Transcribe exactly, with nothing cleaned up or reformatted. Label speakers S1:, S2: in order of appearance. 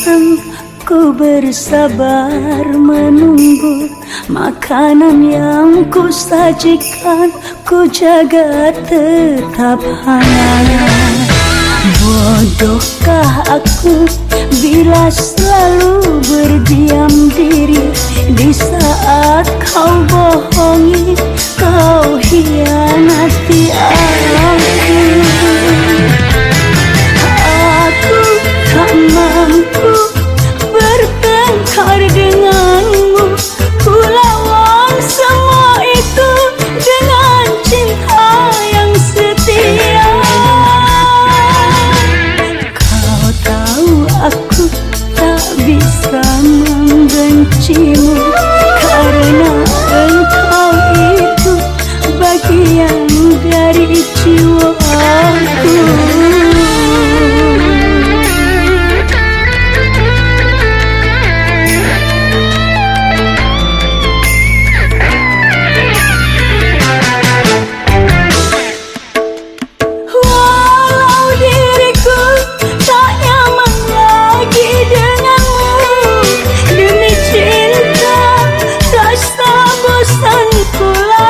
S1: bosan ku bersabar menunggu makanan yang ku sajikan, ku jaga tetap hangat. Bodohkah aku bila selalu berdiam diri di saat kau bohongi, kau hianati aku. Aku tak mampu bertengkar denganmu, ku lawan semua itu dengan cinta yang setia. Kau tahu aku tak bisa membencimu, karena engkau itu bagian dari jiwaku. Bosan pula